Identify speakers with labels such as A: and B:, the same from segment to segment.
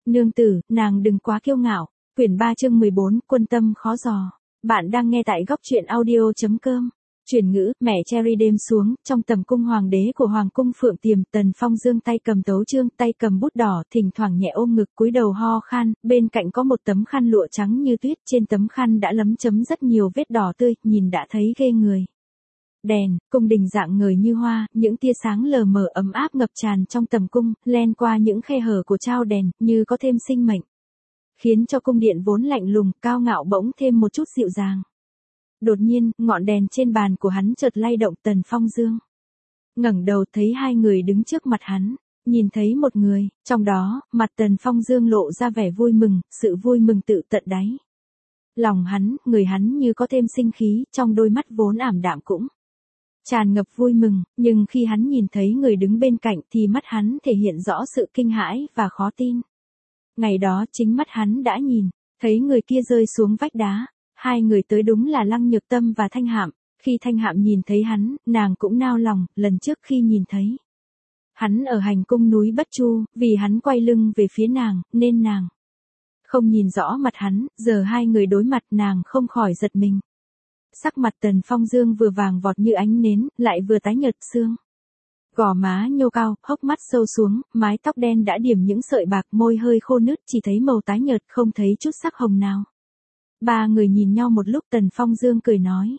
A: Nương tử, nàng đừng quá kiêu ngạo. Quyển 3 chương 14, quân tâm khó dò. Bạn đang nghe tại góc truyện audio.com. Chuyển ngữ, mẹ Cherry đêm xuống, trong tầm cung hoàng đế của Hoàng cung Phượng Tiềm, Tần Phong Dương tay cầm tấu chương, tay cầm bút đỏ, thỉnh thoảng nhẹ ôm ngực cúi đầu ho khan, bên cạnh có một tấm khăn lụa trắng như tuyết, trên tấm khăn đã lấm chấm rất nhiều vết đỏ tươi, nhìn đã thấy ghê người. Đèn, cung đình rạng ngời như hoa, những tia sáng lờ mờ ấm áp ngập tràn trong tầm cung, len qua những khe hở của trao đèn, như có thêm sinh mệnh. Khiến cho cung điện vốn lạnh lùng, cao ngạo bỗng thêm một chút dịu dàng. Đột nhiên, ngọn đèn trên bàn của hắn chợt lay động. Tần Phong Dương ngẩng đầu thấy hai người đứng trước mặt hắn, nhìn thấy một người, trong đó, mặt Tần Phong Dương lộ ra vẻ vui mừng, sự vui mừng tự tận đáy. Lòng hắn, người hắn như có thêm sinh khí, trong đôi mắt vốn ảm đạm cũng tràn ngập vui mừng, nhưng khi hắn nhìn thấy người đứng bên cạnh thì mắt hắn thể hiện rõ sự kinh hãi và khó tin. Ngày đó chính mắt hắn đã nhìn thấy người kia rơi xuống vách đá. Hai người tới đúng là Lăng Nhược Tâm và Thanh Hạm. Khi Thanh Hạm nhìn thấy hắn, nàng cũng nao lòng. Lần trước khi nhìn thấy hắn ở hành cung núi Bất Chu, vì hắn quay lưng về phía nàng, nên nàng không nhìn rõ mặt hắn. Giờ hai người đối mặt, nàng không khỏi giật mình. Sắc mặt Tần Phong Dương vừa vàng vọt như ánh nến, lại vừa tái nhợt xương. Gò má nhô cao, hốc mắt sâu xuống, mái tóc đen đã điểm những sợi bạc, môi hơi khô nứt, chỉ thấy màu tái nhợt, không thấy chút sắc hồng nào. Ba người nhìn nhau một lúc. Tần Phong Dương cười nói: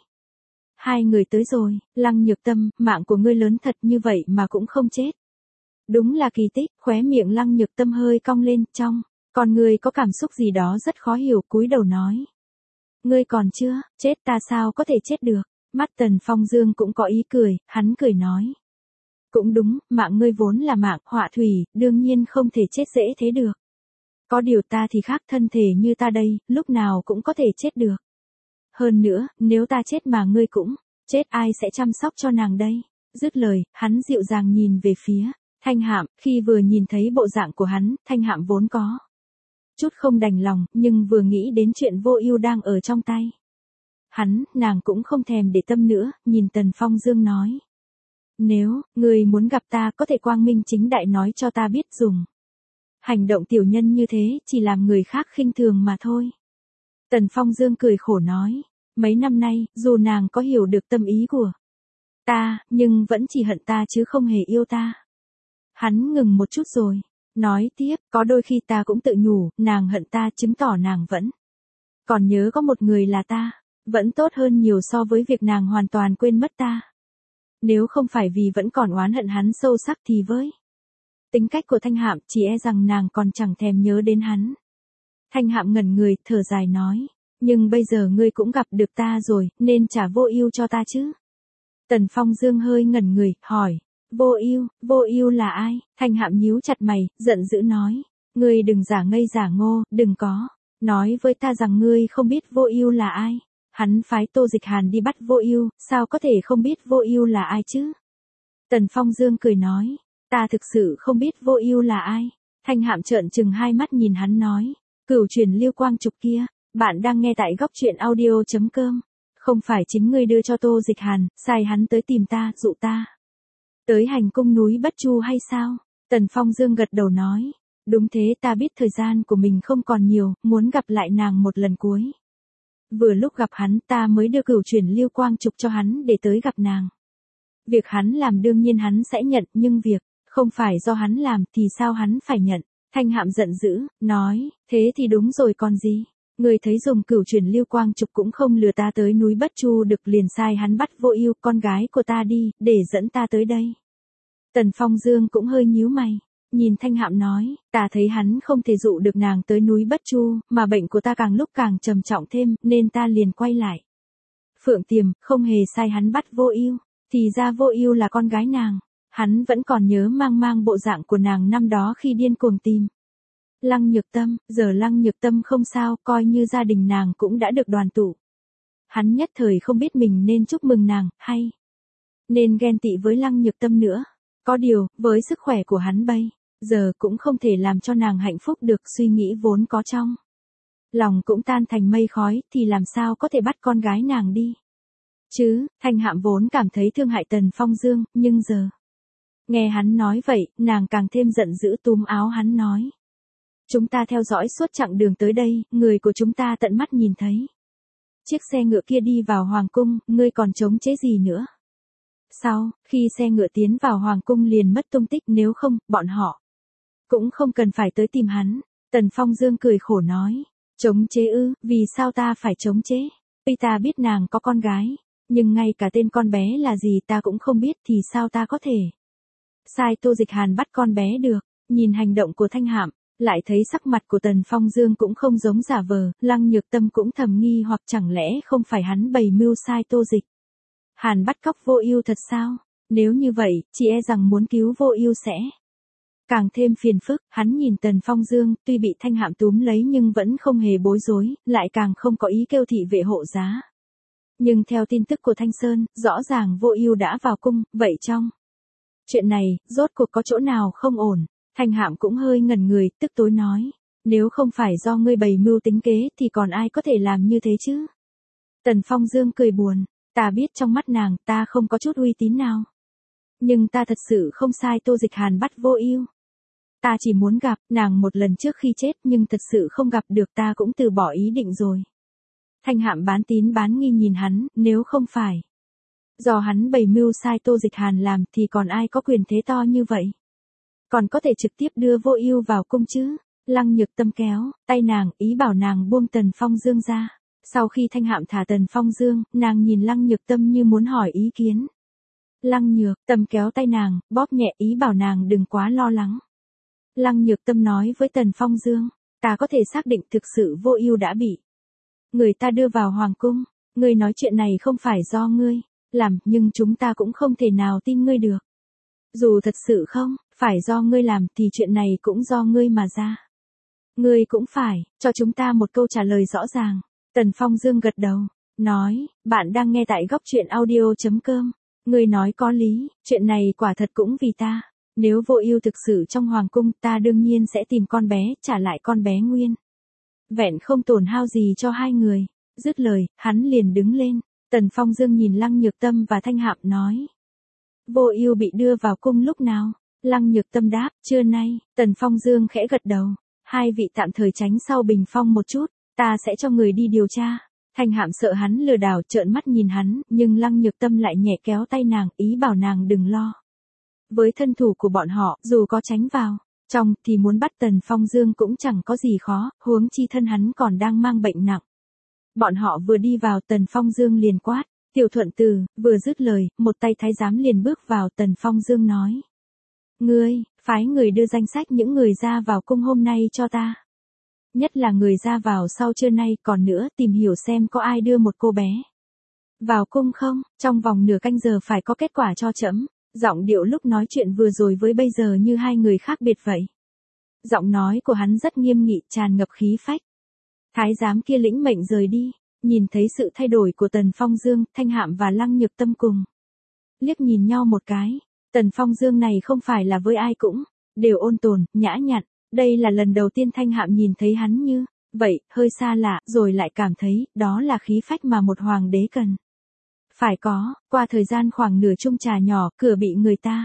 A: hai người tới rồi. Lăng Nhược Tâm, mạng của ngươi lớn thật như vậy mà cũng không chết. Đúng là kỳ tích. Khóe miệng Lăng Nhược Tâm hơi cong lên, trong con người có cảm xúc gì đó rất khó hiểu, cúi đầu nói: ngươi còn chưa chết, ta sao có thể chết được. Mắt Tần Phong Dương cũng có ý cười, hắn cười nói: cũng đúng, mạng ngươi vốn là mạng họa thủy, đương nhiên không thể chết dễ thế được. Có điều ta thì khác, thân thể như ta đây, lúc nào cũng có thể chết được. Hơn nữa, nếu ta chết mà ngươi cũng chết, ai sẽ chăm sóc cho nàng đây? Dứt lời, hắn dịu dàng nhìn về phía Thanh Hạm. Khi vừa nhìn thấy bộ dạng của hắn, Thanh Hạm vốn có chút không đành lòng, nhưng vừa nghĩ đến chuyện Vô Ưu đang ở trong tay nàng cũng không thèm để tâm nữa, nhìn Tần Phong Dương nói: nếu ngươi muốn gặp ta, có thể quang minh chính đại nói cho ta biết, dùng hành động tiểu nhân như thế chỉ làm người khác khinh thường mà thôi. Tần Phong Dương cười khổ nói: mấy năm nay, dù nàng có hiểu được tâm ý của ta, nhưng vẫn chỉ hận ta chứ không hề yêu ta. Hắn ngừng một chút rồi nói tiếp: có đôi khi ta cũng tự nhủ, nàng hận ta chứng tỏ nàng vẫn còn nhớ có một người là ta, vẫn tốt hơn nhiều so với việc nàng hoàn toàn quên mất ta. Nếu không phải vì vẫn còn oán hận hắn sâu sắc thì với tính cách của Thanh Hạm, chỉ e rằng nàng còn chẳng thèm nhớ đến hắn. Thanh Hạm ngẩn người, thở dài nói: nhưng bây giờ ngươi cũng gặp được ta rồi, nên trả Vô Ưu cho ta chứ. Tần Phong Dương hơi ngẩn người, hỏi: Vô Ưu là ai? Thanh Hạm nhíu chặt mày, giận dữ nói: ngươi đừng giả ngây giả ngô, đừng có nói với ta rằng ngươi không biết Vô Ưu là ai. Hắn phái Tô Dịch Hàn đi bắt Vô Ưu, sao có thể không biết Vô Ưu là ai chứ? Tần Phong Dương cười nói: ta thực sự không biết Vô Ưu là ai. Thanh Hạm trợn trừng hai mắt nhìn hắn nói: Cửu Truyền Lưu Quang Trục kia, bạn đang nghe tại góc truyện audio.com. Không phải chính ngươi đưa cho Tô Dịch Hàn, sai hắn tới tìm ta, dụ ta tới hành cung núi Bất Chu hay sao? Tần Phong Dương gật đầu nói: đúng thế, ta biết thời gian của mình không còn nhiều, muốn gặp lại nàng một lần cuối. Vừa lúc gặp hắn, ta mới đưa Cửu Truyền Lưu Quang Trục cho hắn để tới gặp nàng. Việc hắn làm đương nhiên hắn sẽ nhận, nhưng việc không phải do hắn làm thì sao hắn phải nhận? Thanh Hạm giận dữ, nói: thế thì đúng rồi còn gì? Người thấy dùng Cửu Truyền Lưu Quang Trục cũng không lừa ta tới núi Bất Chu được, liền sai hắn bắt Vô Ưu, con gái của ta đi, để dẫn ta tới đây. Tần Phong Dương cũng hơi nhíu mày, nhìn Thanh Hạm nói: ta thấy hắn không thể dụ được nàng tới núi Bất Chu, mà bệnh của ta càng lúc càng trầm trọng thêm, nên ta liền quay lại Phượng Tiềm, không hề sai hắn bắt Vô Ưu. Thì ra Vô Ưu là con gái nàng. Hắn vẫn còn nhớ mang bộ dạng của nàng năm đó khi điên cuồng tìm Lăng Nhược Tâm. Giờ Lăng Nhược Tâm không sao, coi như gia đình nàng cũng đã được đoàn tụ. Hắn nhất thời không biết mình nên chúc mừng nàng, hay nên ghen tị với Lăng Nhược Tâm nữa. Có điều, với sức khỏe của hắn bây giờ cũng không thể làm cho nàng hạnh phúc được, suy nghĩ vốn có trong lòng cũng tan thành mây khói, thì làm sao có thể bắt con gái nàng đi chứ? Thanh Hạm vốn cảm thấy thương hại Tần Phong Dương, nhưng giờ nghe hắn nói vậy, nàng càng thêm giận dữ, túm áo hắn nói: Chúng ta theo dõi suốt chặng đường tới đây, người của chúng ta tận mắt nhìn thấy. Chiếc xe ngựa kia đi vào hoàng cung, ngươi còn chống chế gì nữa? Sau, khi xe ngựa tiến vào hoàng cung liền mất tung tích, nếu không, bọn họ cũng không cần phải tới tìm hắn. Tần Phong Dương cười khổ nói, chống chế ư, vì sao ta phải chống chế? Tuy ta biết nàng có con gái, nhưng ngay cả tên con bé là gì ta cũng không biết thì sao ta có thể sai Tô Dịch Hàn bắt con bé được. Nhìn hành động của Thanh Hạm, lại thấy sắc mặt của Tần Phong Dương cũng không giống giả vờ, Lăng Nhược Tâm cũng thầm nghi hoặc chẳng lẽ không phải hắn bày mưu sai Tô Dịch Hàn bắt cóc Vô Ưu thật sao? Nếu như vậy, chỉ e rằng muốn cứu Vô Ưu sẽ càng thêm phiền phức. Hắn nhìn Tần Phong Dương, tuy bị Thanh Hạm túm lấy nhưng vẫn không hề bối rối, lại càng không có ý kêu thị vệ hộ giá. Nhưng theo tin tức của Thanh Sơn, rõ ràng Vô Ưu đã vào cung, vậy trong chuyện này, rốt cuộc có chỗ nào không ổn? Thanh Hạm cũng hơi ngẩn người, tức tối nói, nếu không phải do ngươi bày mưu tính kế thì còn ai có thể làm như thế chứ? Tần Phong Dương cười buồn, ta biết trong mắt nàng ta không có chút uy tín nào. Nhưng ta thật sự không sai Tô Dịch Hàn bắt Vô Ưu. Ta chỉ muốn gặp nàng một lần trước khi chết nhưng thật sự không gặp được, ta cũng từ bỏ ý định rồi. Thanh Hạm bán tín bán nghi nhìn hắn, nếu không phải do hắn bày mưu sai Tô Dịch Hàn làm thì còn ai có quyền thế to như vậy? Còn có thể trực tiếp đưa Vô Ưu vào cung chứ? Lăng Nhược Tâm kéo tay nàng, ý bảo nàng buông Tần Phong Dương ra. Sau khi Thanh Hạm thả Tần Phong Dương, nàng nhìn Lăng Nhược Tâm như muốn hỏi ý kiến. Lăng Nhược Tâm kéo tay nàng, bóp nhẹ ý bảo nàng đừng quá lo lắng. Lăng Nhược Tâm nói với Tần Phong Dương, ta có thể xác định thực sự Vô Ưu đã bị người ta đưa vào hoàng cung. Ngươi nói chuyện này không phải do ngươi làm, nhưng chúng ta cũng không thể nào tin ngươi được. Dù thật sự không phải do ngươi làm thì chuyện này cũng do ngươi mà ra. Ngươi cũng phải cho chúng ta một câu trả lời rõ ràng. Tần Phong Dương gật đầu, nói, bạn đang nghe tại Góc Truyện Audio.com. Ngươi nói có lý, chuyện này quả thật cũng vì ta. Nếu Vô Ưu thực sự trong hoàng cung, ta đương nhiên sẽ tìm con bé, trả lại con bé nguyên vẹn không tổn hao gì cho hai người. Dứt lời, hắn liền đứng lên. Tần Phong Dương nhìn Lăng Nhược Tâm và Thanh Hạm nói, Vô Ưu bị đưa vào cung lúc nào? Lăng Nhược Tâm đáp, trưa nay. Tần Phong Dương khẽ gật đầu, hai vị tạm thời tránh sau bình phong một chút, ta sẽ cho người đi điều tra. Thanh Hạm sợ hắn lừa đảo, trợn mắt nhìn hắn, nhưng Lăng Nhược Tâm lại nhẹ kéo tay nàng, ý bảo nàng đừng lo. Với thân thủ của bọn họ, dù có tránh vào trong thì muốn bắt Tần Phong Dương cũng chẳng có gì khó, huống chi thân hắn còn đang mang bệnh nặng. Bọn họ vừa đi vào, Tần Phong Dương liền quát, Tiểu Thuận Từ. Vừa dứt lời, một tay thái giám liền bước vào. Tần Phong Dương nói, ngươi phái người đưa danh sách những người ra vào cung hôm nay cho ta. Nhất là người ra vào sau trưa nay, còn nữa tìm hiểu xem có ai đưa một cô bé vào cung không, trong vòng nửa canh giờ phải có kết quả cho trẫm. Giọng điệu lúc nói chuyện vừa rồi với bây giờ như hai người khác biệt vậy. Giọng nói của hắn rất nghiêm nghị, tràn ngập khí phách. Thái giám kia lĩnh mệnh rời đi. Nhìn thấy sự thay đổi của Tần Phong Dương, Thanh Hạm và Lăng Nhược Tâm cùng liếc nhìn nhau một cái. Tần Phong Dương này không phải là với ai cũng đều ôn tồn, nhã nhặn. Đây là lần đầu tiên Thanh Hạm nhìn thấy hắn như vậy, hơi xa lạ, rồi lại cảm thấy đó là khí phách mà một hoàng đế cần phải có. Qua thời gian khoảng nửa chung trà nhỏ, cửa bị người ta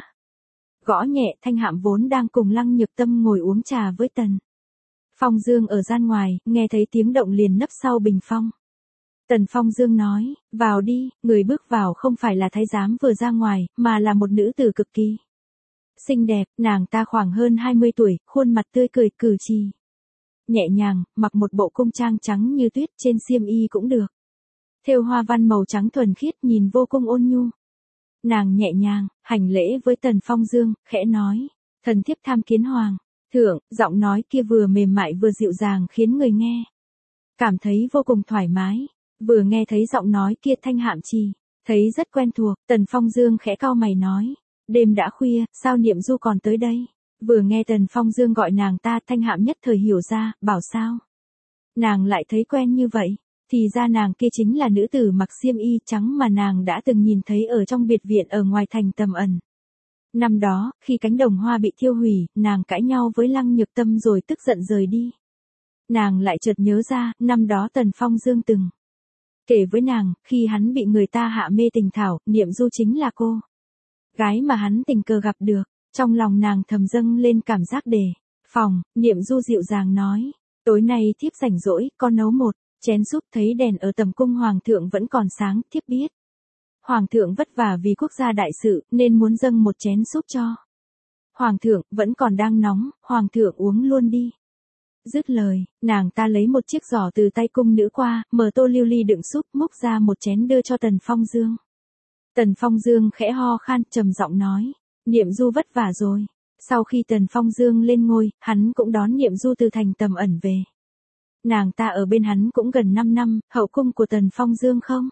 A: gõ nhẹ. Thanh Hạm vốn đang cùng Lăng Nhược Tâm ngồi uống trà với Tần Phong Dương ở gian ngoài, nghe thấy tiếng động liền nấp sau bình phong. Tần Phong Dương nói, vào đi. Người bước vào không phải là thái giám vừa ra ngoài, mà là một nữ tử cực kỳ xinh đẹp. Nàng ta khoảng hơn 20 tuổi, khuôn mặt tươi cười, cử chỉ nhẹ nhàng, mặc một bộ cung trang trắng như tuyết, trên xiêm y cũng được thêu hoa văn màu trắng thuần khiết, nhìn vô cùng ôn nhu. Nàng nhẹ nhàng hành lễ với Tần Phong Dương, khẽ nói, thần thiếp tham kiến hoàng thượng. Giọng nói kia vừa mềm mại vừa dịu dàng khiến người nghe cảm thấy vô cùng thoải mái. Vừa nghe thấy giọng nói kia, Thanh Hạm chỉ thấy rất quen thuộc. Tần Phong Dương khẽ cau mày nói, đêm đã khuya, sao Niệm Du còn tới đây? Vừa nghe Tần Phong Dương gọi nàng ta, Thanh Hạm nhất thời hiểu ra, bảo sao nàng lại thấy quen như vậy. Thì ra nàng kia chính là nữ tử mặc xiêm y trắng mà nàng đã từng nhìn thấy ở trong biệt viện ở ngoài thành Tầm Ẩn. Năm đó, khi cánh đồng hoa bị thiêu hủy, nàng cãi nhau với Lăng Nhược Tâm rồi tức giận rời đi. Nàng lại chợt nhớ ra, năm đó Tần Phong Dương từng kể với nàng, khi hắn bị người ta hạ mê tình thảo, Niệm Du chính là cô gái mà hắn tình cờ gặp được. Trong lòng nàng thầm dâng lên cảm giác đề Phòng, Niệm Du dịu dàng nói, tối nay thiếp rảnh rỗi, con nấu một chén súp, thấy đèn ở tầm cung hoàng thượng vẫn còn sáng, thiếp biết. Hoàng thượng vất vả vì quốc gia đại sự, nên muốn dâng một chén súp cho. Hoàng thượng, vẫn còn đang nóng, hoàng thượng uống luôn đi. Dứt lời, nàng ta lấy một chiếc giỏ từ tay cung nữ qua, mở tô lưu ly đựng súp, múc ra một chén đưa cho Tần Phong Dương. Tần Phong Dương khẽ ho khan, trầm giọng nói, Niệm Du vất vả rồi. Sau khi Tần Phong Dương lên ngôi, hắn cũng đón Niệm Du từ thành Tầm Ẩn về. Nàng ta ở bên hắn cũng gần 5 năm, hậu cung của Tần Phong Dương không?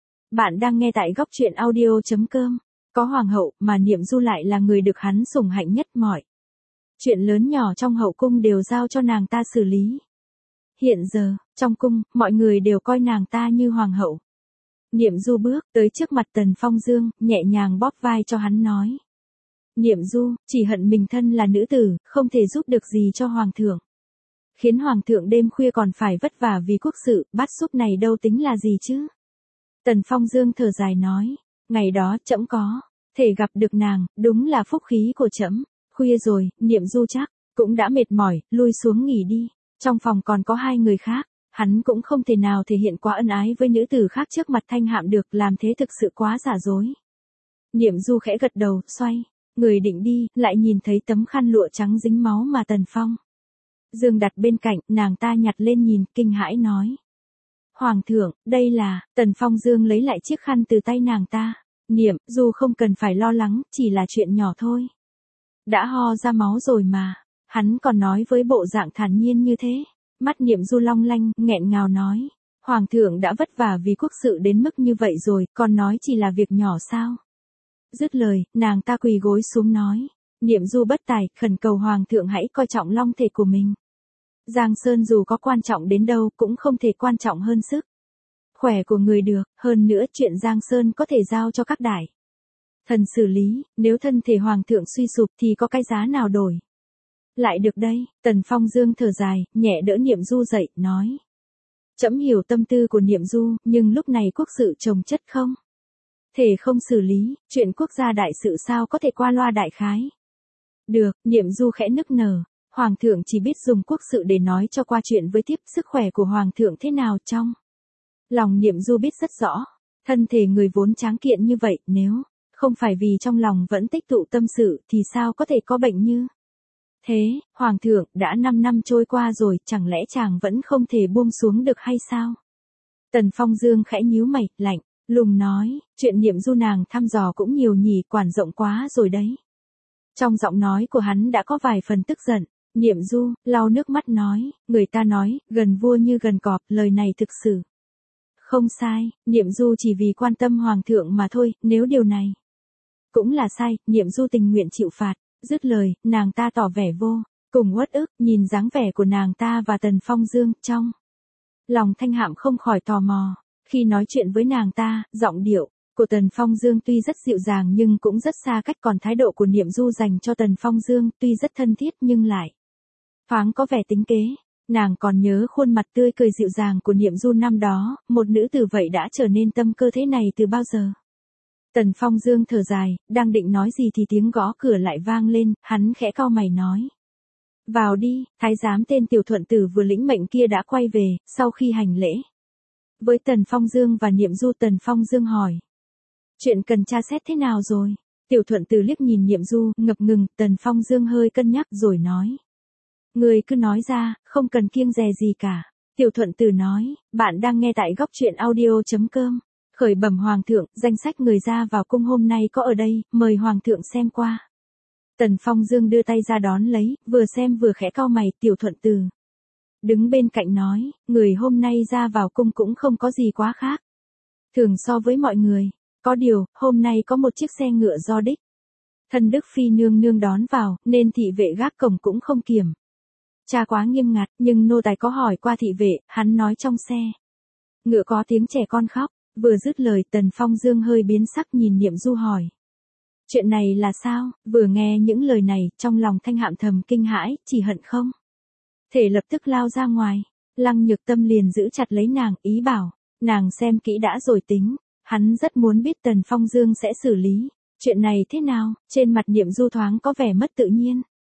A: Bạn đang nghe tại góc truyện audio.com. Có hoàng hậu mà Niệm Du lại là người được hắn sủng hạnh nhất, mọi chuyện lớn nhỏ trong hậu cung đều giao cho nàng ta xử lý. Hiện giờ, trong cung, mọi người đều coi nàng ta như hoàng hậu. Niệm Du bước tới trước mặt Tần Phong Dương, nhẹ nhàng bóp vai cho hắn nói. Niệm Du, chỉ hận mình thân là nữ tử, không thể giúp được gì cho hoàng thượng. Khiến hoàng thượng đêm khuya còn phải vất vả vì quốc sự, bát súp này đâu tính là gì chứ? Tần Phong Dương thở dài nói, ngày đó trẫm có thể gặp được nàng, đúng là phúc khí của trẫm. Khuya rồi, Niệm Du chắc cũng đã mệt mỏi, lui xuống nghỉ đi. Trong phòng còn có 2 người khác, hắn cũng không thể nào thể hiện quá ân ái với nữ tử khác trước mặt Thanh Hạm được, làm thế thực sự quá giả dối. Niệm Du khẽ gật đầu, xoay người định đi, lại nhìn thấy tấm khăn lụa trắng dính máu mà Tần Phong Dương đặt bên cạnh, nàng ta nhặt lên nhìn, kinh hãi nói. Hoàng thượng, đây là, Tần Phong Dương lấy lại chiếc khăn từ tay nàng ta. Niệm Du không cần phải lo lắng, chỉ là chuyện nhỏ thôi. Đã ho ra máu rồi mà, hắn còn nói với bộ dạng thản nhiên như thế. Mắt Niệm Du long lanh, nghẹn ngào nói. Hoàng thượng đã vất vả vì quốc sự đến mức như vậy rồi, còn nói chỉ là việc nhỏ sao? Dứt lời, nàng ta quỳ gối xuống nói. Niệm Du bất tài, khẩn cầu hoàng thượng hãy coi trọng long thể của mình. Giang Sơn dù có quan trọng đến đâu cũng không thể quan trọng hơn sức khỏe của người được, hơn nữa chuyện Giang Sơn có thể giao cho các đại thần xử lý, nếu thân thể hoàng thượng suy sụp thì có cái giá nào đổi lại được đây? Tần Phong Dương thở dài, nhẹ đỡ Niệm Du dậy, nói. Trẫm hiểu tâm tư của Niệm Du, nhưng lúc này quốc sự chồng chất không thể không xử lý, chuyện quốc gia đại sự sao có thể qua loa đại khái. Được, Niệm Du khẽ nức nở. Hoàng thượng chỉ biết dùng quốc sự để nói cho qua chuyện với thiếp, sức khỏe của hoàng thượng thế nào trong lòng Niệm Du biết rất rõ. Thân thể người vốn tráng kiện như vậy, nếu không phải vì trong lòng vẫn tích tụ tâm sự thì sao có thể có bệnh như thế? Hoàng thượng, đã 5 năm trôi qua rồi, chẳng lẽ chàng vẫn không thể buông xuống được hay sao? Tần Phong Dương khẽ nhíu mày, lạnh lùng nói, chuyện Niệm Du nàng thăm dò cũng nhiều nhỉ, quản rộng quá rồi đấy. Trong giọng nói của hắn đã có vài phần tức giận. Niệm Du lau nước mắt nói, người ta nói, gần vua như gần cọp, lời này thực sự không sai. Niệm Du chỉ vì quan tâm hoàng thượng mà thôi, nếu điều này cũng là sai, Niệm Du tình nguyện chịu phạt. Dứt lời, nàng ta tỏ vẻ vô cùng uất ức, nhìn dáng vẻ của nàng ta và Tần Phong Dương, trong lòng Thanh Hạm không khỏi tò mò. Khi nói chuyện với nàng ta, giọng điệu của Tần Phong Dương tuy rất dịu dàng nhưng cũng rất xa cách, còn thái độ của Niệm Du dành cho Tần Phong Dương tuy rất thân thiết nhưng lại thoáng có vẻ tính kế. Nàng còn nhớ khuôn mặt tươi cười dịu dàng của Niệm Du năm đó, một nữ tử vậy đã trở nên tâm cơ thế này từ bao giờ? Tần Phong Dương thở dài, đang định nói gì thì tiếng gõ cửa lại vang lên, hắn khẽ cau mày nói. Vào đi, thái giám tên Tiểu Thuận Tử vừa lĩnh mệnh kia đã quay về, sau khi hành lễ với Tần Phong Dương và Niệm Du, Tần Phong Dương hỏi. Chuyện cần tra xét thế nào rồi? Tiểu Thuận Tử liếc nhìn Niệm Du, ngập ngừng, Tần Phong Dương hơi cân nhắc rồi nói. Người cứ nói ra, không cần kiêng dè gì cả. Tiểu Thuận Tử nói, bạn đang nghe tại góc truyện audio.com. Khởi bẩm hoàng thượng, danh sách người ra vào cung hôm nay có ở đây, mời hoàng thượng xem qua. Tần Phong Dương đưa tay ra đón lấy, vừa xem vừa khẽ cau mày. Tiểu Thuận Tử đứng bên cạnh nói, người hôm nay ra vào cung cũng không có gì quá khác thường so với mọi người. Có điều, hôm nay có một chiếc xe ngựa do đích thân Đức Phi nương nương đón vào, nên thị vệ gác cổng cũng không kiểm tra quá nghiêm ngặt, nhưng nô tài có hỏi qua thị vệ, hắn nói trong xe ngựa có tiếng trẻ con khóc. Vừa dứt lời, Tần Phong Dương hơi biến sắc nhìn Niệm Du hỏi. Chuyện này là sao? Vừa nghe những lời này, trong lòng Thanh Hạm thầm kinh hãi, chỉ hận không thể lập tức lao ra ngoài. Lăng Nhược Tâm liền giữ chặt lấy nàng, ý bảo nàng xem kỹ đã rồi tính. Hắn rất muốn biết Tần Phong Dương sẽ xử lý chuyện này thế nào. Trên mặt Niệm Du thoáng có vẻ mất tự nhiên.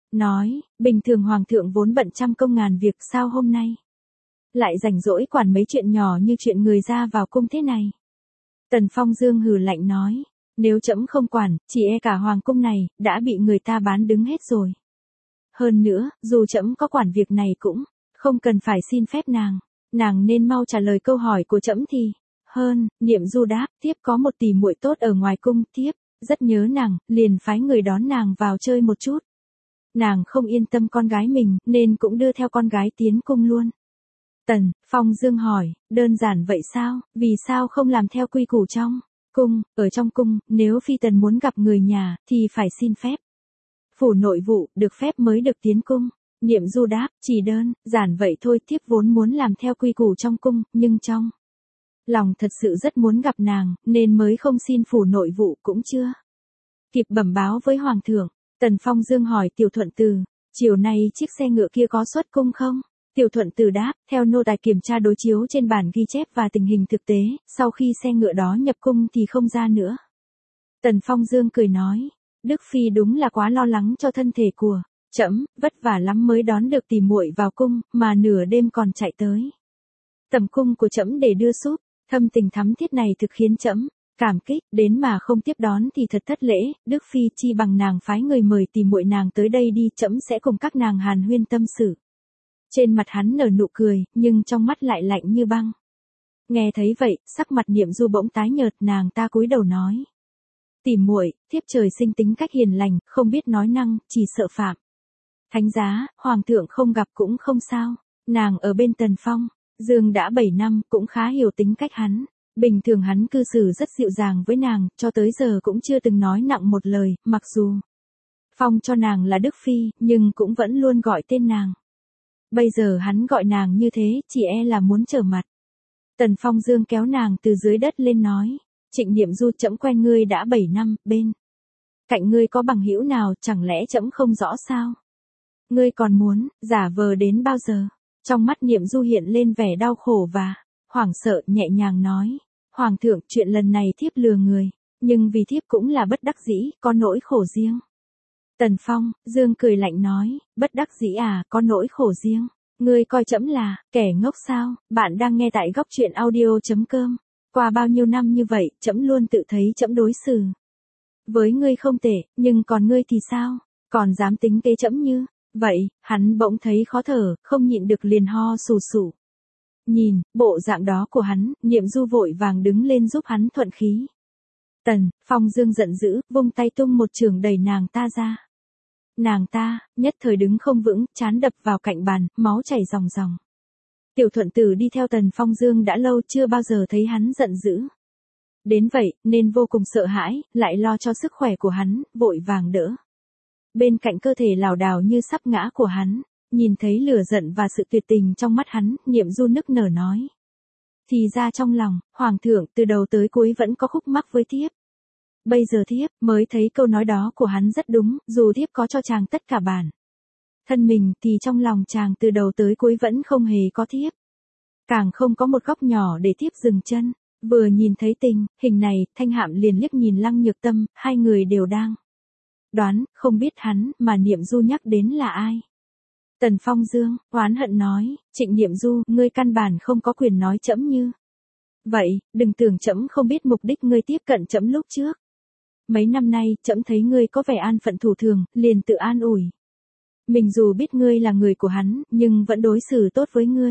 A: nói, bình thường hoàng thượng vốn bận trăm công ngàn việc, sao hôm nay lại rảnh rỗi quản mấy chuyện nhỏ như chuyện người ra vào cung thế này. Tần Phong Dương hừ lạnh nói, nếu trẫm không quản, chỉ e cả hoàng cung này đã bị người ta bán đứng hết rồi. Hơn nữa, dù trẫm có quản việc này cũng không cần phải xin phép nàng nên mau trả lời câu hỏi của trẫm thì hơn. Niệm Du đáp, thiếp có một tỷ muội tốt ở ngoài cung, thiếp rất nhớ nàng, liền phái người đón nàng vào chơi một chút. Nàng không yên tâm con gái mình, nên cũng đưa theo con gái tiến cung luôn. Tần Phong Dương hỏi, đơn giản vậy sao, vì sao không làm theo quy củ trong cung? Ở trong cung, nếu phi tần muốn gặp người nhà, thì phải xin phép phủ nội vụ, được phép mới được tiến cung. Niệm Du đáp, chỉ đơn giản vậy thôi, thiếp vốn muốn làm theo quy củ trong cung, nhưng trong lòng thật sự rất muốn gặp nàng, nên mới không xin phủ nội vụ, cũng chưa kịp bẩm báo với hoàng thượng. Tần Phong Dương hỏi Tiểu Thuận Từ, chiều nay chiếc xe ngựa kia có xuất cung không? Tiểu Thuận Từ đáp, theo nô tài kiểm tra đối chiếu trên bản ghi chép và tình hình thực tế, sau khi xe ngựa đó nhập cung thì không ra nữa. Tần Phong Dương cười nói, Đức Phi đúng là quá lo lắng cho thân thể của trẫm, vất vả lắm mới đón được tỷ muội vào cung, mà nửa đêm còn chạy tới tầm cung của trẫm để đưa súp. Thâm tình thắm thiết này thực khiến trẫm cảm kích, đến mà không tiếp đón thì thật thất lễ. Đức Phi chi bằng nàng phái người mời tỷ muội nàng tới đây đi, trẫm sẽ cùng các nàng hàn huyên tâm sự. Trên mặt hắn nở nụ cười, nhưng trong mắt lại lạnh như băng. Nghe thấy vậy, sắc mặt Niệm Du bỗng tái nhợt, nàng ta cúi đầu nói, tỷ muội, thiếp trời sinh tính cách hiền lành, không biết nói năng, chỉ sợ phạm thánh giá, hoàng thượng không gặp cũng không sao. Nàng ở bên Tần Phong Dương đã 7 năm, cũng khá hiểu tính cách hắn. Bình thường hắn cư xử rất dịu dàng với nàng, cho tới giờ cũng chưa từng nói nặng một lời, mặc dù Phong cho nàng là Đức Phi, nhưng cũng vẫn luôn gọi tên nàng. Bây giờ hắn gọi nàng như thế, chỉ e là muốn trở mặt. Tần Phong Dương kéo nàng từ dưới đất lên nói, Trịnh Niệm Du, trẫm quen ngươi đã 7 năm, bên cạnh ngươi có bằng hữu nào, chẳng lẽ trẫm không rõ sao? Ngươi còn muốn giả vờ đến bao giờ? Trong mắt Niệm Du hiện lên vẻ đau khổ và hoảng sợ, nhẹ nhàng nói, hoàng thượng, chuyện lần này thiếp lừa người, nhưng vì thiếp cũng là bất đắc dĩ, có nỗi khổ riêng. Tần Phong Dương cười lạnh nói, bất đắc dĩ à, có nỗi khổ riêng. Ngươi coi trẫm là kẻ ngốc sao? Bạn đang nghe tại góc truyện audio.com. Qua bao nhiêu năm như vậy, trẫm luôn tự thấy trẫm đối xử với ngươi không tệ, nhưng còn ngươi thì sao? Còn dám tính kế trẫm như vậy? Hắn bỗng thấy khó thở, không nhịn được liền ho sù sù. Nhìn bộ dạng đó của hắn, Niệm Du vội vàng đứng lên giúp hắn thuận khí. Tần Phong Dương giận dữ, vung tay tung một chưởng đẩy nàng ta ra. Nàng ta nhất thời đứng không vững, trán đập vào cạnh bàn, máu chảy ròng ròng. Tiểu Thuận Tử đi theo Tần Phong Dương đã lâu, chưa bao giờ thấy hắn giận dữ đến vậy, nên vô cùng sợ hãi, lại lo cho sức khỏe của hắn, vội vàng đỡ bên cạnh cơ thể lảo đảo như sắp ngã của hắn. Nhìn thấy lửa giận và sự tuyệt tình trong mắt hắn, Niệm Du nức nở nói, thì ra trong lòng hoàng thượng từ đầu tới cuối vẫn có khúc mắc với thiếp. Bây giờ thiếp mới thấy câu nói đó của hắn rất đúng, dù thiếp có cho chàng tất cả bản thân mình, thì trong lòng chàng từ đầu tới cuối vẫn không hề có thiếp. Càng không có một góc nhỏ để thiếp dừng chân. Vừa nhìn thấy tình hình này, Thanh Hạm liền liếc nhìn Lăng Nhược Tâm, hai người đều đang đoán, không biết hắn mà Niệm Du nhắc đến là ai. Tần Phong Dương oán hận nói, Trịnh Niệm Du, ngươi căn bản không có quyền nói trẫm như vậy, đừng tưởng trẫm không biết mục đích ngươi tiếp cận trẫm lúc trước. Mấy năm nay, trẫm thấy ngươi có vẻ an phận thủ thường, liền tự an ủi mình, dù biết ngươi là người của hắn, nhưng vẫn đối xử tốt với ngươi.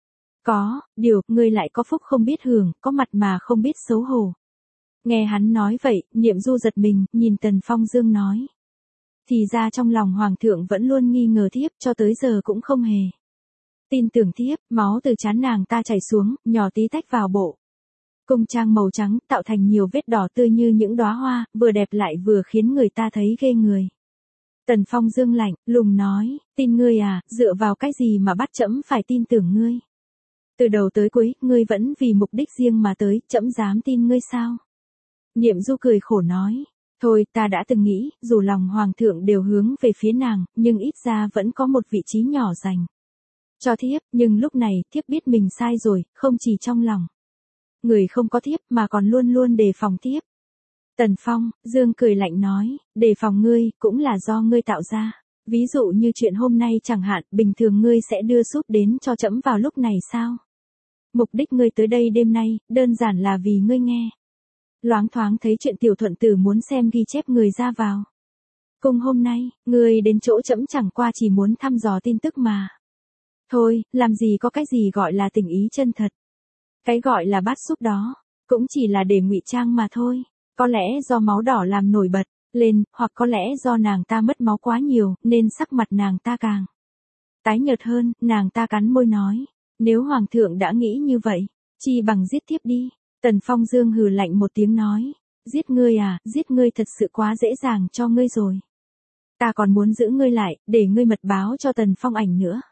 A: Có điều, ngươi lại có phúc không biết hưởng, có mặt mà không biết xấu hổ. Nghe hắn nói vậy, Niệm Du giật mình, nhìn Tần Phong Dương nói, thì ra trong lòng hoàng thượng vẫn luôn nghi ngờ thiếp, cho tới giờ cũng không hề tin tưởng thiếp. Máu từ trán nàng ta chảy xuống, nhỏ tí tách vào bộ cung trang màu trắng, tạo thành nhiều vết đỏ tươi như những đóa hoa, vừa đẹp lại vừa khiến người ta thấy ghê người. Tần Phong Dương lạnh lùng nói, tin ngươi à, dựa vào cái gì mà bắt trẫm phải tin tưởng ngươi? Từ đầu tới cuối, ngươi vẫn vì mục đích riêng mà tới, trẫm dám tin ngươi sao? Niệm Du cười khổ nói, thôi, ta đã từng nghĩ, dù lòng hoàng thượng đều hướng về phía nàng, nhưng ít ra vẫn có một vị trí nhỏ dành cho thiếp, nhưng lúc này, thiếp biết mình sai rồi, không chỉ trong lòng người không có thiếp, mà còn luôn luôn đề phòng thiếp. Tần Phong Dương cười lạnh nói, đề phòng ngươi, cũng là do ngươi tạo ra. Ví dụ như chuyện hôm nay chẳng hạn, bình thường ngươi sẽ đưa súp đến cho trẫm vào lúc này sao? Mục đích ngươi tới đây đêm nay, đơn giản là vì ngươi nghe. Loáng thoáng thấy chuyện tiểu thuận tử muốn xem ghi chép người ra vào. Cùng hôm nay, ngươi đến chỗ trẫm chẳng qua chỉ muốn thăm dò tin tức mà. Thôi, làm gì có cái gì gọi là tình ý chân thật. Cái gọi là bát súp đó, cũng chỉ là để ngụy trang mà thôi. Có lẽ do máu đỏ làm nổi bật lên, hoặc có lẽ do nàng ta mất máu quá nhiều, nên sắc mặt nàng ta càng tái nhợt hơn. Nàng ta cắn môi nói, nếu hoàng thượng đã nghĩ như vậy, chi bằng giết tiếp đi. Tần Phong Dương hừ lạnh một tiếng nói, giết ngươi à, giết ngươi thật sự quá dễ dàng cho ngươi rồi. Ta còn muốn giữ ngươi lại, để ngươi mật báo cho Tần Phong Ảnh nữa.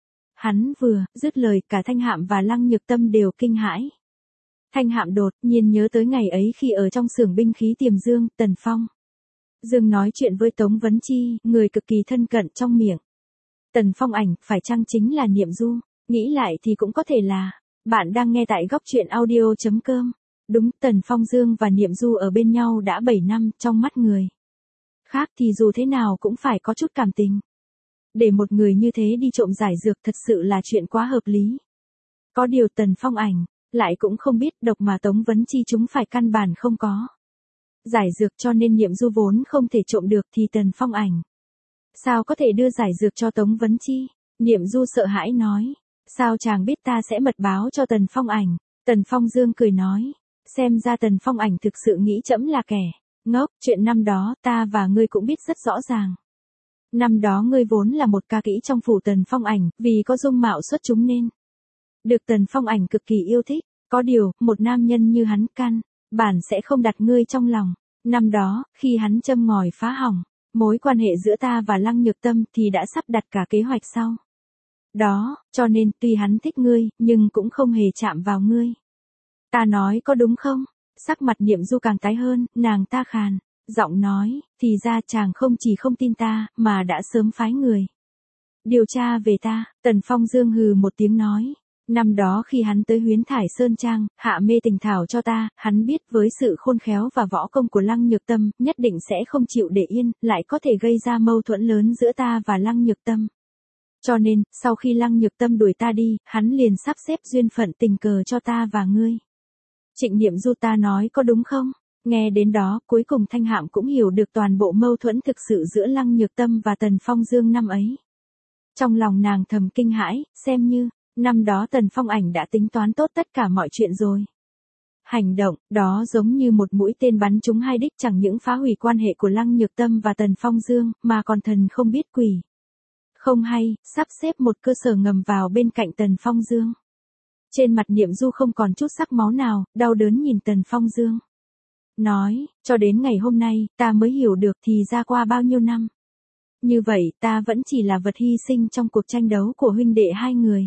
A: Hắn vừa dứt lời, cả Thanh Hạm và Lăng Nhược Tâm đều kinh hãi. Thanh Hạm đột nhiên nhớ tới ngày ấy khi ở trong xưởng binh khí Tiềm Dương, Tần Phong Dương nói chuyện với Tống Vấn Chi, người cực kỳ thân cận trong miệng. Tần Phong Ảnh, phải chăng chính là Niệm Du? Nghĩ lại thì cũng có thể là. Bạn đang nghe tại góc truyện audio.com. Đúng, Tần Phong Dương và Niệm Du ở bên nhau đã 7 năm, trong mắt người khác thì dù thế nào cũng phải có chút cảm tình. Để một người như thế đi trộm giải dược thật sự là chuyện quá hợp lý. Có điều Tần Phong Ảnh lại cũng không biết độc mà Tống Vấn Chi chúng phải căn bản không có giải dược, cho nên Niệm Du vốn không thể trộm được thì Tần Phong Ảnh sao có thể đưa giải dược cho Tống Vấn Chi. Niệm Du sợ hãi nói, sao chàng biết ta sẽ mật báo cho Tần Phong Ảnh? Tần Phong Dương cười nói, xem ra Tần Phong Ảnh thực sự nghĩ trẫm là kẻ ngốc. Chuyện năm đó ta và ngươi cũng biết rất rõ ràng. Năm đó ngươi vốn là một ca kỹ trong phủ Tần Phong Ảnh, vì có dung mạo xuất chúng nên được Tần Phong Ảnh cực kỳ yêu thích. Có điều, một nam nhân như hắn căn bản sẽ không đặt ngươi trong lòng. Năm đó, khi hắn châm ngòi phá hỏng mối quan hệ giữa ta và Lăng Nhược Tâm thì đã sắp đặt cả kế hoạch sau đó, cho nên tuy hắn thích ngươi, nhưng cũng không hề chạm vào ngươi. Ta nói có đúng không? Sắc mặt Niệm Du càng tái hơn, nàng ta khàn giọng nói, thì ra chàng không chỉ không tin ta, mà đã sớm phái người điều tra về ta. Tần Phong Dương hừ một tiếng nói, năm đó khi hắn tới Huyến Thải Sơn Trang, hạ mê tình thảo cho ta, hắn biết với sự khôn khéo và võ công của Lăng Nhược Tâm, nhất định sẽ không chịu để yên, lại có thể gây ra mâu thuẫn lớn giữa ta và Lăng Nhược Tâm. Cho nên, sau khi Lăng Nhược Tâm đuổi ta đi, hắn liền sắp xếp duyên phận tình cờ cho ta và ngươi. Trịnh Niệm Du, ta nói có đúng không? Nghe đến đó, cuối cùng Thanh Hạm cũng hiểu được toàn bộ mâu thuẫn thực sự giữa Lăng Nhược Tâm và Tần Phong Dương năm ấy. Trong lòng nàng thầm kinh hãi, xem như năm đó Tần Phong Ảnh đã tính toán tốt tất cả mọi chuyện rồi. Hành động đó giống như một mũi tên bắn trúng hai đích, chẳng những phá hủy quan hệ của Lăng Nhược Tâm và Tần Phong Dương, mà còn thần không biết quỷ không hay, sắp xếp một cơ sở ngầm vào bên cạnh Tần Phong Dương. Trên mặt Niệm Du không còn chút sắc máu nào, đau đớn nhìn Tần Phong Dương. Nói, cho đến ngày hôm nay, ta mới hiểu được thì ra qua bao nhiêu năm. Như vậy, ta vẫn chỉ là vật hy sinh trong cuộc tranh đấu của huynh đệ hai người.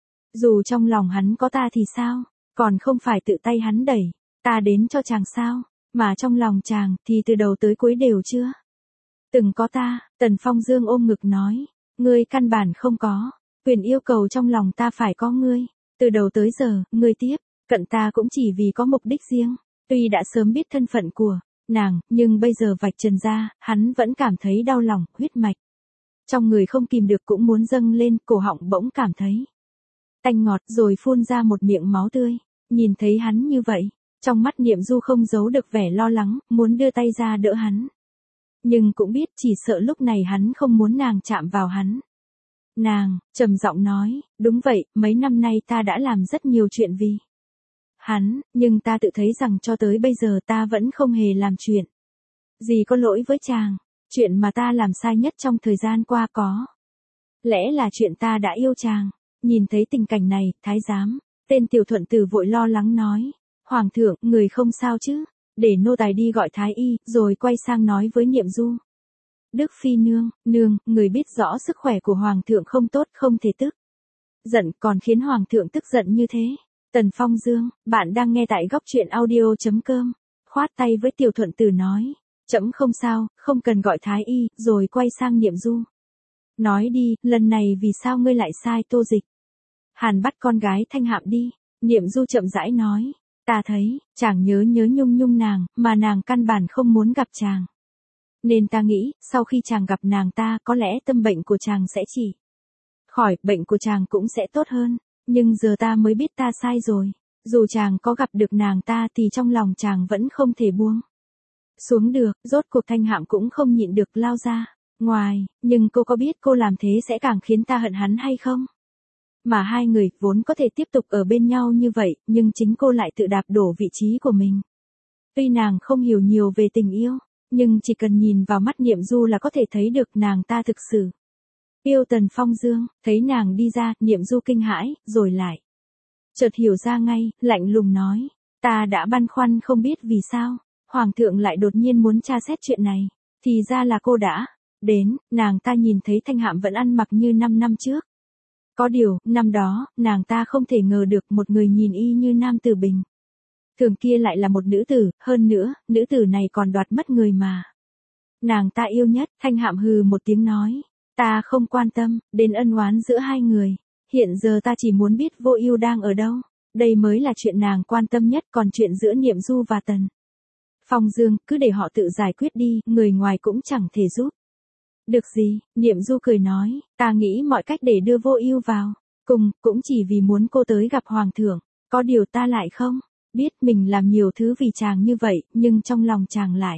A: Dù trong lòng hắn có ta thì sao, còn không phải tự tay hắn đẩy ta đến cho chàng sao, mà trong lòng chàng thì từ đầu tới cuối đều chưa từng có ta. Tần Phong Dương ôm ngực nói, ngươi căn bản không có quyền yêu cầu trong lòng ta phải có ngươi. Từ đầu tới giờ, ngươi tiếp cận ta cũng chỉ vì có mục đích riêng. Tuy đã sớm biết thân phận của nàng, nhưng bây giờ vạch trần ra, hắn vẫn cảm thấy đau lòng, huyết mạch trong người không kìm được cũng muốn dâng lên, cổ họng bỗng cảm thấy tanh ngọt, rồi phun ra một miệng máu tươi. Nhìn thấy hắn như vậy, trong mắt Niệm Du không giấu được vẻ lo lắng, muốn đưa tay ra đỡ hắn. Nhưng cũng biết chỉ sợ lúc này hắn không muốn nàng chạm vào hắn. Nàng trầm giọng nói, đúng vậy, mấy năm nay ta đã làm rất nhiều chuyện vì hắn, nhưng ta tự thấy rằng cho tới bây giờ ta vẫn không hề làm chuyện gì có lỗi với chàng. Chuyện mà ta làm sai nhất trong thời gian qua có lẽ là chuyện ta đã yêu chàng. Nhìn thấy tình cảnh này, thái giám tên Tiểu Thuận Tử vội lo lắng nói, Hoàng thượng, người không sao chứ? Để nô tài đi gọi thái y. Rồi quay sang nói với Niệm Du, Đức Phi nương, người biết rõ sức khỏe của Hoàng thượng không tốt, không thể tức giận còn khiến Hoàng thượng tức giận như thế. Tần Phong Dương, bạn đang nghe tại góc truyện audio.com. Khoát tay với Tiểu Thuận Tử nói, trẫm không sao, không cần gọi thái y. Rồi quay sang Niệm Du, nói đi, lần này vì sao ngươi lại sai Tô Dịch Hàn bắt con gái Thanh Hạm đi? Niệm Du chậm rãi nói, ta thấy chàng nhớ nhung nàng, mà nàng căn bản không muốn gặp chàng. Nên ta nghĩ, sau khi chàng gặp nàng ta, có lẽ tâm bệnh của chàng sẽ chỉ khỏi, bệnh của chàng cũng sẽ tốt hơn. Nhưng giờ ta mới biết ta sai rồi. Dù chàng có gặp được nàng ta thì trong lòng chàng vẫn không thể buông xuống được, rốt cuộc Thanh Hạm cũng không nhịn được lao ra ngoài, nhưng cô có biết cô làm thế sẽ càng khiến ta hận hắn hay không? Mà hai người vốn có thể tiếp tục ở bên nhau như vậy, nhưng chính cô lại tự đạp đổ vị trí của mình. Tuy nàng không hiểu nhiều về tình yêu, nhưng chỉ cần nhìn vào mắt Niệm Du là có thể thấy được nàng ta thực sự yêu Tần Phong Dương. Thấy nàng đi ra, Niệm Du kinh hãi, rồi lại chợt hiểu ra ngay, lạnh lùng nói, ta đã băn khoăn không biết vì sao Hoàng thượng lại đột nhiên muốn tra xét chuyện này. Thì ra là cô đã đến. Nàng ta nhìn thấy Thanh Hạm vẫn ăn mặc như 5 năm trước. Có điều, năm đó, nàng ta không thể ngờ được một người nhìn y như nam tử bình thường kia lại là một nữ tử, hơn nữa, nữ tử này còn đoạt mất người mà nàng ta yêu nhất. Thanh Hạm hừ một tiếng nói, ta không quan tâm đến ân oán giữa hai người, hiện giờ ta chỉ muốn biết Vô Ưu đang ở đâu, đây mới là chuyện nàng quan tâm nhất, còn chuyện giữa Niệm Du và Tần Phong Dương, cứ để họ tự giải quyết đi, người ngoài cũng chẳng thể giúp được gì. Niệm Du cười nói, ta nghĩ mọi cách để đưa Vô Ưu vào cùng, cũng chỉ vì muốn cô tới gặp Hoàng thượng, có điều ta lại không biết mình làm nhiều thứ vì chàng như vậy, nhưng trong lòng chàng lại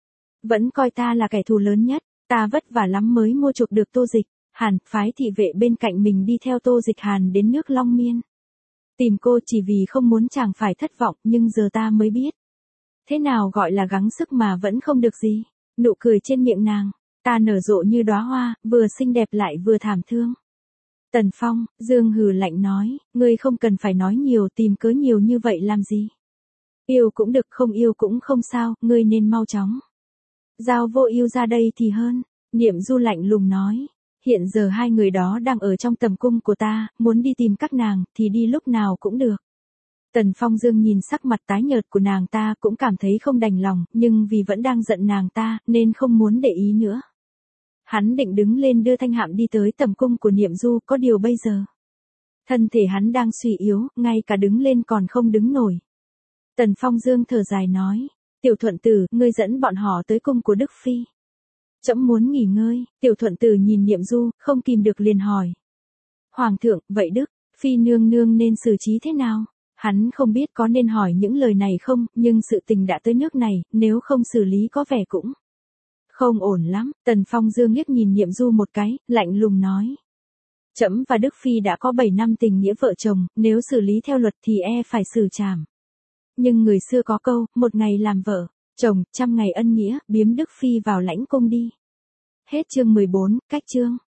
A: vẫn coi ta là kẻ thù lớn nhất. Ta vất vả lắm mới mua chuộc được Tô Dịch Hàn, phái thị vệ bên cạnh mình đi theo Tô Dịch Hàn đến nước Long Miên tìm cô chỉ vì không muốn chàng phải thất vọng, nhưng giờ ta mới biết thế nào gọi là gắng sức mà vẫn không được gì. Nụ cười trên miệng nàng ta nở rộ như đóa hoa, vừa xinh đẹp lại vừa thảm thương. Tần Phong Dương hừ lạnh nói, ngươi không cần phải nói nhiều, tìm cớ nhiều như vậy làm gì? Yêu cũng được, không yêu cũng không sao, ngươi nên mau chóng giao Vô Ưu ra đây thì hơn. Niệm Du lạnh lùng nói, hiện giờ hai người đó đang ở trong tầm cung của ta, muốn đi tìm các nàng thì đi lúc nào cũng được. Tần Phong Dương nhìn sắc mặt tái nhợt của nàng ta cũng cảm thấy không đành lòng, nhưng vì vẫn đang giận nàng ta nên không muốn để ý nữa. Hắn định đứng lên đưa Thanh Hạm đi tới tầm cung của Niệm Du, có điều bây giờ thân thể hắn đang suy yếu, ngay cả đứng lên còn không đứng nổi. Tần Phong Dương thở dài nói, Tiểu Thuận Tử, ngươi dẫn bọn họ tới cung của Đức Phi. Trẫm muốn nghỉ ngơi. Tiểu Thuận Tử nhìn Niệm Du, không kìm được liền hỏi. Hoàng thượng, vậy Đức Phi nương nương nên xử trí thế nào? Hắn không biết có nên hỏi những lời này không, nhưng sự tình đã tới nước này, nếu không xử lý có vẻ cũng không ổn lắm. Tần Phong Dương liếc nhìn Niệm Du một cái, lạnh lùng nói. Trẫm và Đức Phi đã có 7 năm tình nghĩa vợ chồng, nếu xử lý theo luật thì phải xử trảm. Nhưng người xưa có câu, một ngày làm vợ chồng, 100 ngày ân nghĩa, biếm Đức Phi vào lãnh cung đi. Hết chương 14, cách chương.